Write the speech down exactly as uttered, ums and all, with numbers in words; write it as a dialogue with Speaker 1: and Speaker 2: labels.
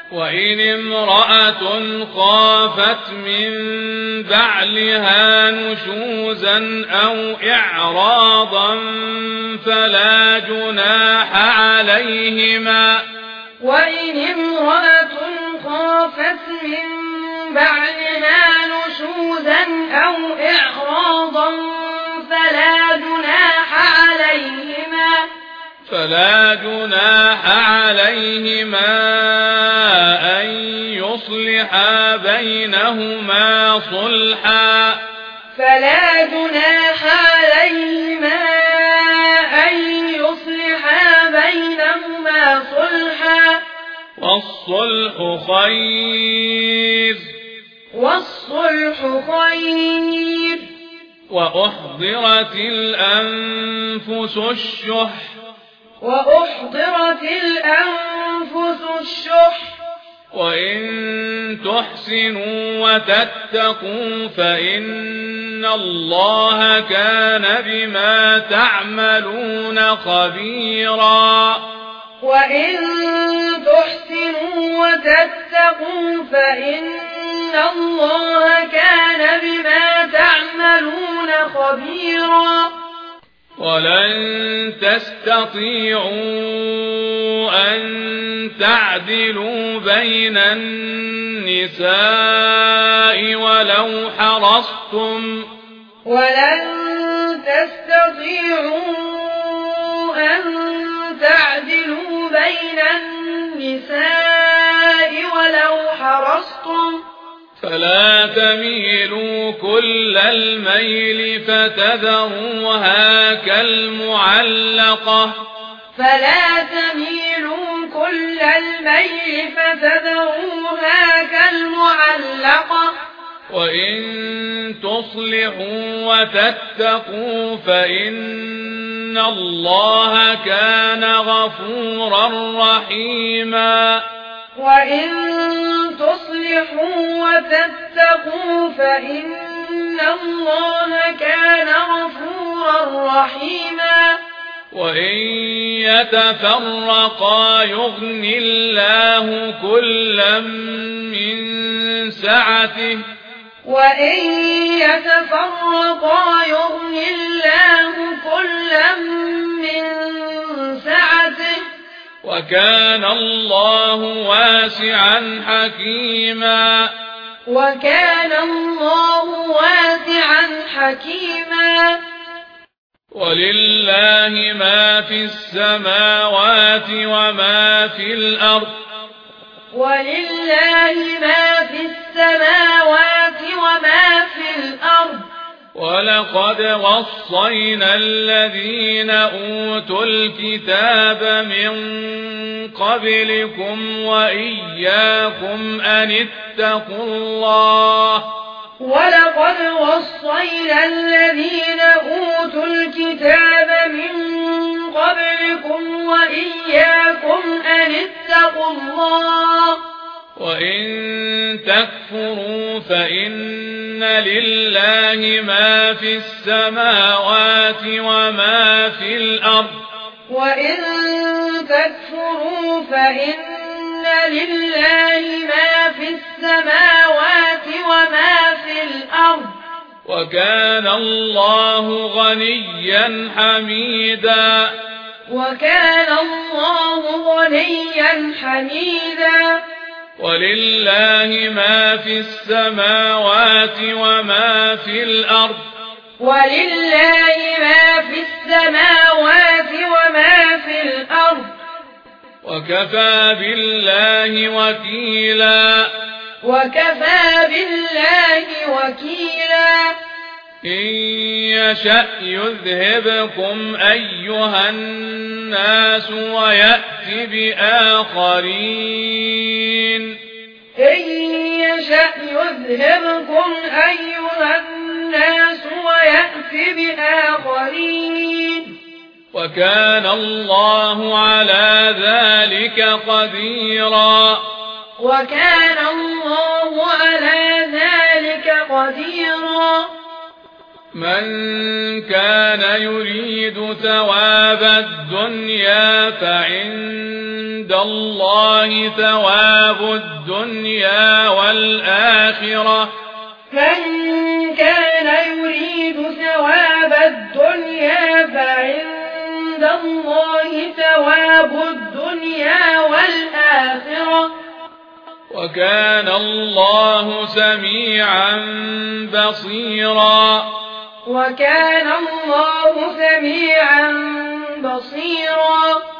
Speaker 1: وإن امرأة خافت من بعلها نشوزا أو إعراضا فلا جناح عليهما
Speaker 2: وإن امرأة خافت من بعلها نشوزا أو إعراضا فلا جناح عليهما
Speaker 1: فلا جناح عليهما أن يصلحا بينهما صلحا
Speaker 2: فلا جناح عليهما أن يصلحا بينهما صلحا
Speaker 1: والصلح خير
Speaker 2: والصلح خير
Speaker 1: وأحضرت الأنفس الشح
Speaker 2: وأحضرت الأنفس الشح
Speaker 1: وإن تحسنوا وتتقوا فإن الله كان بما تعملون خبيرا
Speaker 2: وإن تحسنوا وتتقوا فإن الله كان بما تعملون خبيرا
Speaker 1: ولن تستطيعوا أن تعدلوا بين النساء ولو حرصتم
Speaker 2: ولن تستطيعوا أن تعدلوا بين النساء ولو حرصتم
Speaker 1: فلا تميلوا كل الميل فتذروها كالمعلقة
Speaker 2: فلا تميلوا كل الميل فتذروها كالمعلقة
Speaker 1: وإن تصلحوا وتتقوا فإن الله كان غفورا رحيما
Speaker 2: وإن تصلحوا وتتقوا فإن الله كان غفورا رحيما
Speaker 1: وإن يتفرقا يغن الله كلا من سعته
Speaker 2: وإن يتفرقا يغن الله كلا من سعته
Speaker 1: وكان الله واسعا حكيما
Speaker 2: وكان الله واسعا حكيما
Speaker 1: ولله ما في السماوات وما في الأرض
Speaker 2: ولله ما في السماوات وما في الأرض
Speaker 1: ولقد وصينا الذين أوتوا الكتاب من قبلكم وإياكم أن اتقوا الله
Speaker 2: ولقد وصينا الذين أوتوا الكتاب من قبلكم وإياكم أن اتقوا الله
Speaker 1: وإن تكفروا فإن لله ما في السماوات وما في الأرض
Speaker 2: وإن تكفروا فإن لله ما في السماوات وما في الأرض
Speaker 1: وكان الله غنيا حميدا
Speaker 2: وكان الله غنيا حميدا
Speaker 1: ولله ما في السماوات وما في الأرض
Speaker 2: ولله ما في السماوات وما في الأرض
Speaker 1: وكفى بالله وكيلا
Speaker 2: وكفى بالله وكيلا
Speaker 1: إن يشأ يذهبكم أيها الناس ويأتي بآخرين
Speaker 2: إن يشأ يذهبكم أيها الناس ويأتي بآخرين
Speaker 1: وكان الله على ذلك قديرا
Speaker 2: وكان الله على ذلك قديرا
Speaker 1: من كان يريد ثواب الدنيا فعند الله ثواب الدنيا والآخرة
Speaker 2: من كان يريد ثواب الدنيا فعند الله ثواب الدنيا والآخرة
Speaker 1: وكان الله سميعا بصيرا
Speaker 2: وكان الله سميعا بصيرا